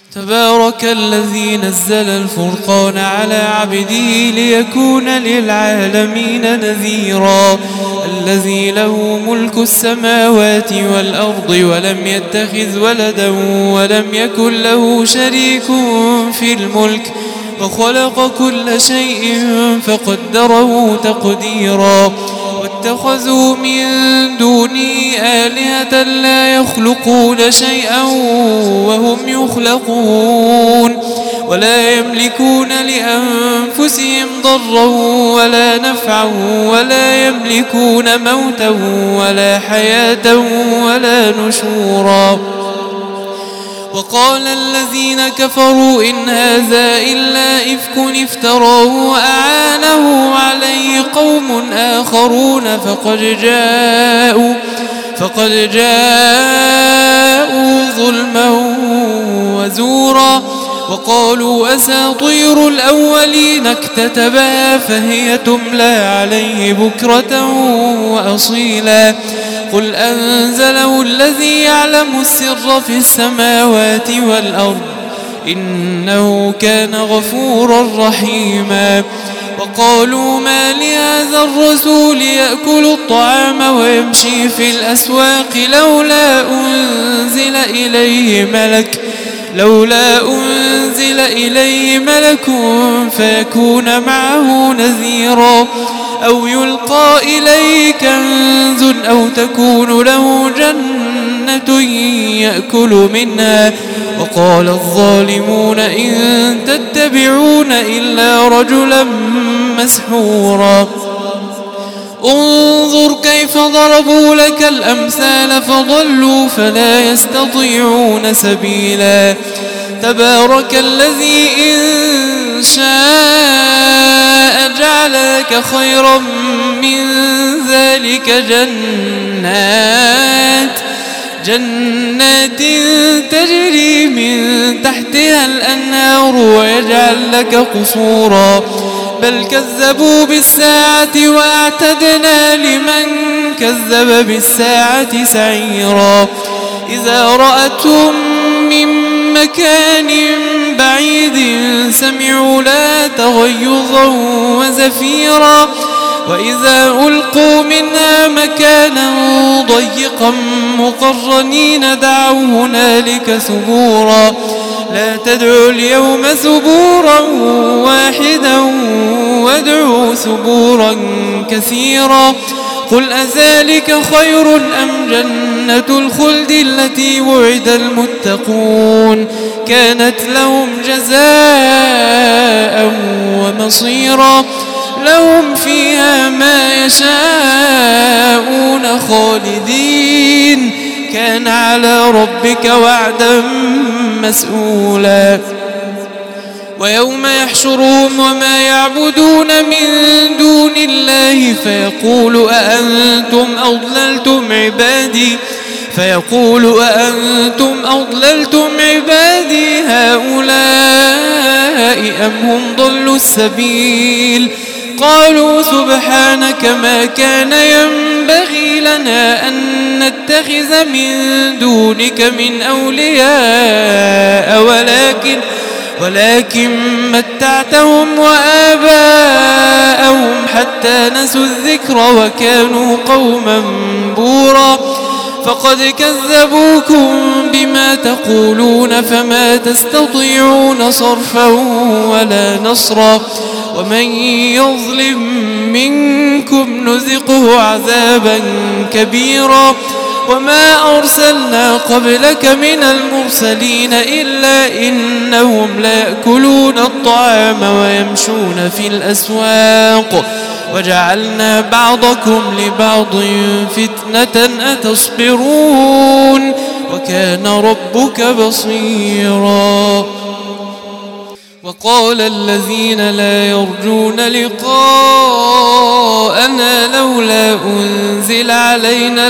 تبارك الذي نزل الفرقان على عبده ليكون للعالمين نذيرا الذي له ملك السماوات والأرض ولم يتخذ ولدا ولم يكن له شريك في الملك وخلق كل شيء فقدره تقديرا واتخذوا من دونه آلهة لا يخلقون شيئا وهم يخلقون ولا يملكون لأنفسهم ضرا ولا نفعا ولا يملكون موتا ولا حياة ولا نشورا وقال الذين كفروا إن هذا إلا إفك افتراه وأعانه عليه قوم آخرون فقد جاءوا ظلما وزورا وقالوا أساطير الأولين اكتتبها فهي تملى عليه بكرة وأصيلا قل أنزله الذي يعلم السر في السماوات والأرض إنه كان غفورا رحيما وقالوا ما لهذا الرسول يأكل الطعام ويمشي في الأسواق لولا أنزل إليه ملك فيكون معه نذيرا أو يلقى إليه كنز أو تكون له جنة يأكل منها وقال الظالمون إن تتبعون إلا رجلا مسحورا انظر كيف ضربوا لك الأمثال فضلوا فلا يستطيعون سبيلا تبارك الذي إن شاء جعل لك خيرا من ذلك جنات تجري من تحتها الأنهار ويجعل لك قصورا بل كذبوا بالساعة وأعتدنا لمن كذب بالساعة سعيرا إذا رأتهم من مكان بعيد سمعوا لها تغيظا وزفيرا وإذا ألقوا منها مكانا ضيقا مقرنين دعوا هنالك ثبورا لا تدعوا اليوم ثبورا واحدا وادعوا ثبورا كثيرا قل أذلك خير أم جنة الخلد التي وعد المتقون كانت لهم جزاء ومصيرا لهم فيها ما يشاءون خالدين كان على ربك وعدا مسؤولا ويوم يحشرهم وما يعبدون من دون الله فيقول أأنتم أضللتم عبادي هؤلاء أم هم ضلوا السبيل قالوا سبحانك ما كان ينبغي لنا أن نتخذ من دونك من أولياء ولكن متعتهم وآباءهم حتى نسوا الذكر وكانوا قوما بورا فقد كذبوكم بما تقولون فما تستطيعون صرفا ولا نصرا ومن يظلم منكم نذقه عذابا كبيرا وما أرسلنا قبلك من المرسلين إلا إنهم ليأكلون الطعام ويمشون في الأسواق وجعلنا بعضكم لبعض فتنة أتصبرون وكان ربك بصيرا وقال الذين لا يرجون لقاءنا لولا أنزل علينا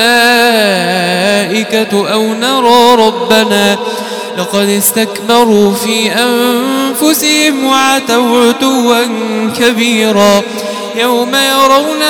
الملائكة أو نرى ربنا لقد استكبروا في أنفسهم وعتوا عتوا كبيرا يوم يرون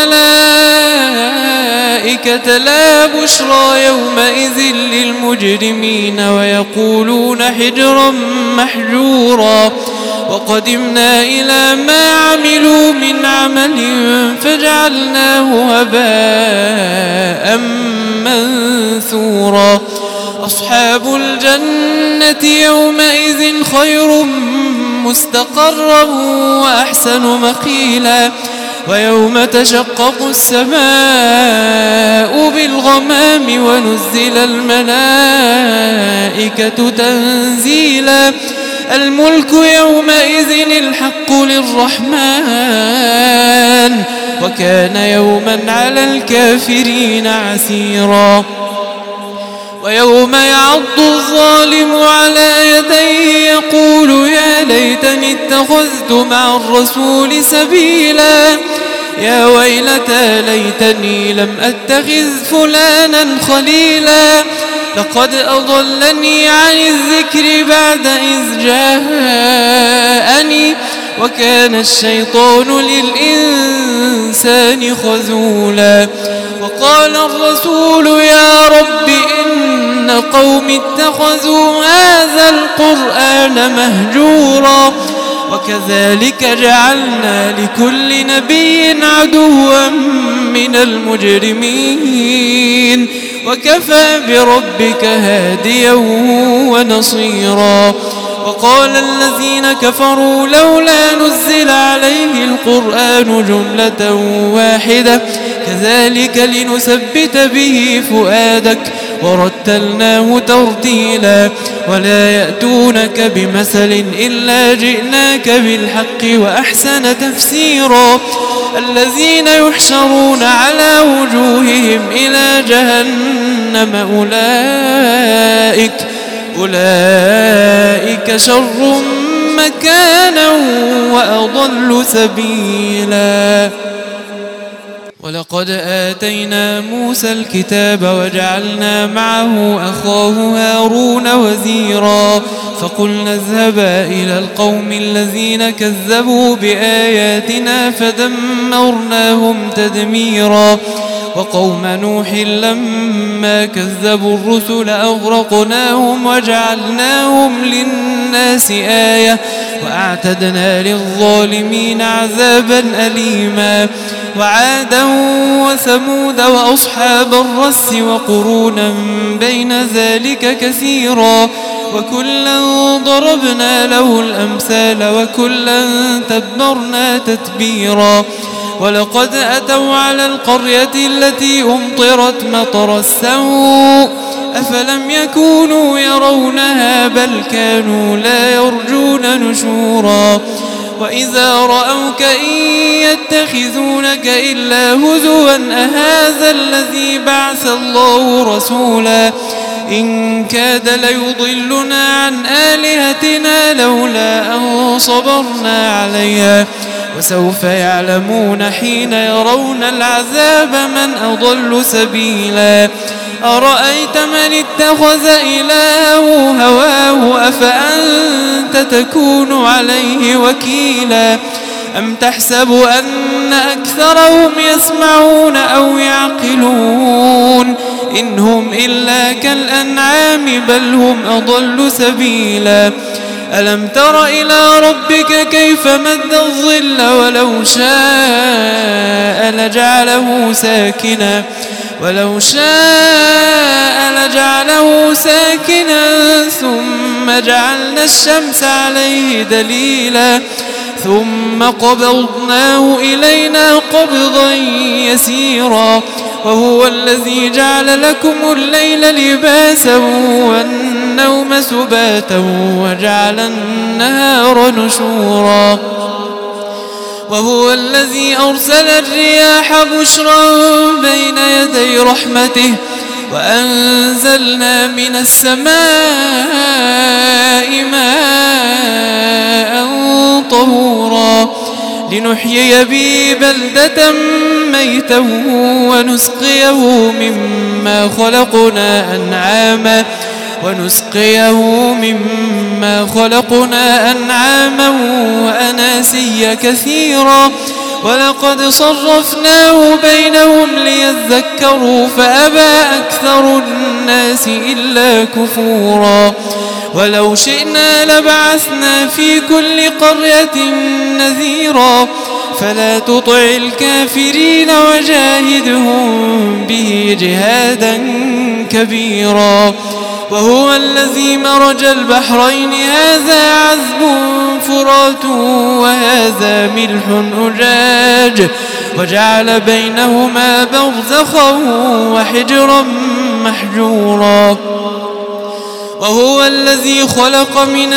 الملائكة لا بشرى يومئذ للمجرمين ويقولون حجرا محجورا وقدمنا إلى ما عملوا من عمل فجعلناه هباء منثورا أصحاب الجنة يومئذ خير مستقرا وأحسن مقيلا ويوم تشقق السماء بالغمام ونزل الملائكة تنزيلا الملك يومئذ الحق للرحمن وكان يوما على الكافرين عسيرا ويوم يعض الظالم على يديه يقول يا ليتني اتخذت مع الرسول سبيلا يا ويلتى ليتني لم أتخذ فلانا خليلا لقد أضلني عن الذكر بعد إذ جاءني وكان الشيطان للإنسان خذولا وقال الرسول يا رب إن قوم اتخذوا هذا القرآن مهجورا وكذلك جعلنا لكل نبي عدوا من المجرمين وكفى بربك هاديا ونصيرا وقال الذين كفروا لولا نزل عليه القرآن جملة واحدة كذلك لنثبت به فؤادك ورتلناه ترتيلا ولا يأتونك بمثل إلا جئناك بالحق وأحسن تفسيرا الذين يحشرون على وجوههم إلى جهنم أولئك شر مكانا وأضل سبيلا ولقد آتينا موسى الكتاب وجعلنا معه أخاه هارون وزيرا فقلنا اذهبا إلى القوم الذين كذبوا بآياتنا فدمرناهم تدميرا وقوم نوح لما كذبوا الرسل أغرقناهم وجعلناهم للناس آية وأعتدنا للظالمين عذابا أليما وعادا وثمود وأصحاب الرس وقرونا بين ذلك كثيرا وكلا ضربنا له الأمثال وكلا تبرنا تتبيرا ولقد أتوا على القرية التي أمطرت مطر السوء أفلم يكونوا يرونها بل كانوا لا يرجون نشورا وإذا رأوك إن يتخذونك إلا هزوا أهذا الذي بعث الله رسولا إن كاد ليضلنا عن آلهتنا لولا أن صبرنا عليها وسوف يعلمون حين يرون العذاب من أضل سبيلا أرأيت من اتخذ إلهه هواه أفأنت تكون عليه وكيلا أم تحسب أن أكثرهم يسمعون أو يعقلون إن هم إلا كالأنعام بل هم أضل سبيلا ألم تر إلى ربك كيف مد الظل ولو شاء لجعله ساكنا ثم جعلنا الشمس عليه دليلا ثم قبضناه إلينا قبضا يسيرا وهو الذي جعل لكم الليل لباسا والنوم سباتا وجعل النهار نشورا وهو الذي أرسل الرياح بشرا بين يدي رحمته وأنزلنا من السماء ماء طهورا لنحيي به بلدة ميتا ونسقيه مما خلقنا أنعاما وأناسيا كثيرا ولقد صرفناه بينهم ليذكروا فأبى أكثر الناس إلا كفورا ولو شئنا لبعثنا في كل قرية نذيرا فلا تطع الكافرين وجاهدهم به جهادا كبيرا وهو الذي مرج البحرين هذا عذب فرات وهذا ملح أجاج وجعل بينهما برزخا وحجرا محجورا وهو الذي خلق من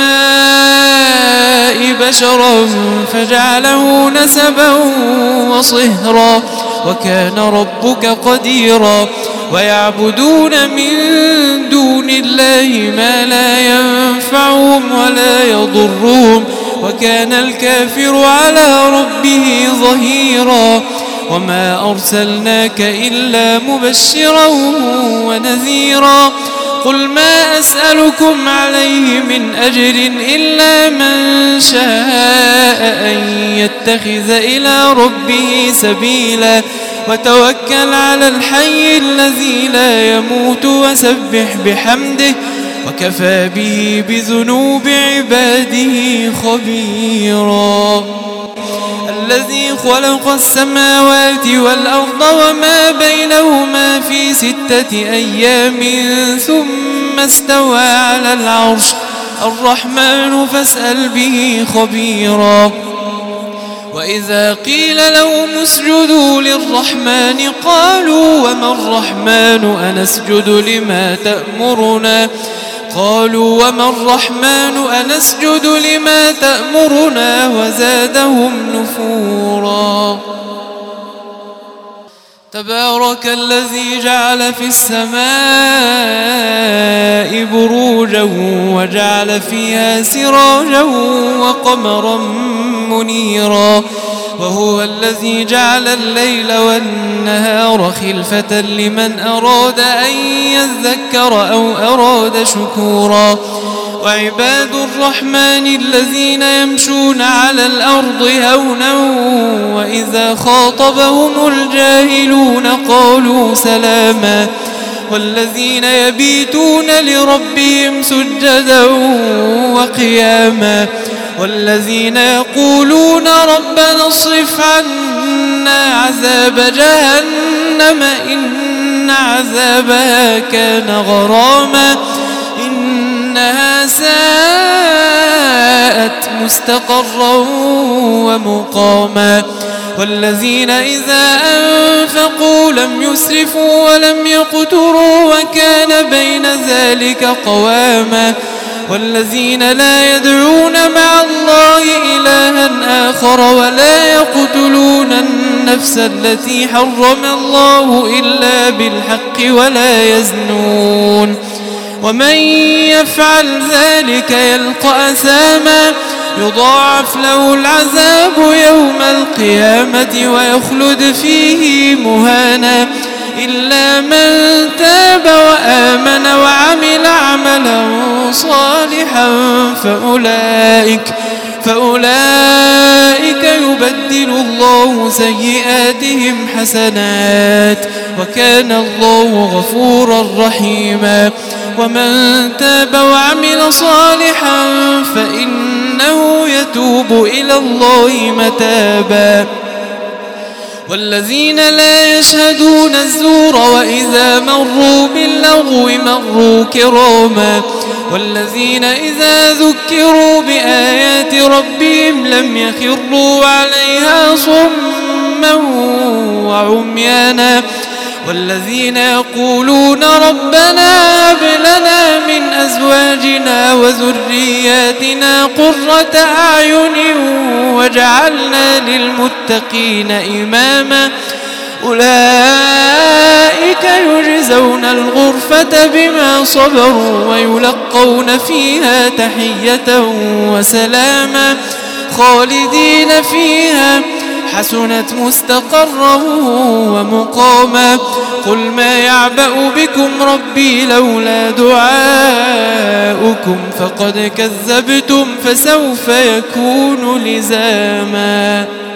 الماء بشرا فجعله نسبا وصهرا وكان ربك قديرا ويعبدون من دون الله ما لا ينفعهم ولا يضرهم وكان الكافر على ربه ظهيرا وما أرسلناك إلا مبشرا ونذيرا قل ما أسألكم عليه من أجر إلا من شاء أن يتخذ إلى ربه سبيلا وتوكل على الحي الذي لا يموت وسبح بحمده وكفى به بذنوب عباده خبيرا الذي خلق السماوات والأرض وما بينهما في 6 أيام ثم استوى على العرش الرحمن فاسأل به خبيرا وإذا قيل لهم اسجدوا للرحمن قالوا وما الرحمن أنسجد لما تأمرنا قالوا وما الرحمن أنسجد لما تأمرنا وزادهم نفورا تبارك الذي جعل في السماء بروجا وجعل فيها سراجا وقمرا منيرا وهو الذي جعل الليل والنهار خلفة لمن أراد أن يذكر أو أراد شكورا وعباد الرحمن الذين يمشون على الأرض هونا وإذا خاطبهم الجاهلون قالوا سلاما والذين يبيتون لربهم سجدا وقياما والذين يقولون ربنا اصرف عنا عذاب جهنم إن عذابها كان غراما إنها ساءت مستقرا ومقاما والذين إذا أنفقوا لم يسرفوا ولم يقتروا وكان بين ذلك قواما والذين لا يدعون مع الله إلها آخر ولا يقتلون النفس التي حرم الله إلا بالحق ولا يزنون ومن يفعل ذلك يلقى أثاما يضاعف له العذاب يوم القيامة ويخلد فيه مهانا إلا من تاب وآمن وعمل عملا صالحا فأولئك يبدل الله سيئاتهم حسنات وكان الله غفورا رحيما ومن تاب وعمل صالحا فإنه يتوب إلى الله متابا والذين لا يشهدون الزور وإذا مروا باللغو مروا كراما والذين إذا ذكروا بآيات ربهم لم يخروا عليها صما وعميانا والذين يقولون ربنا هب لنا من أزواجنا وذرياتنا قرة أعين واجعلنا للمتقين إماما أولئك يجزون الغرفة بما صبروا ويلقون فيها تحية وسلاما خالدين فيها حسنت مستقرا ومقاما قل ما يعبأ بكم ربي لولا دعاؤكم فقد كذبتم فسوف يكون لزاما.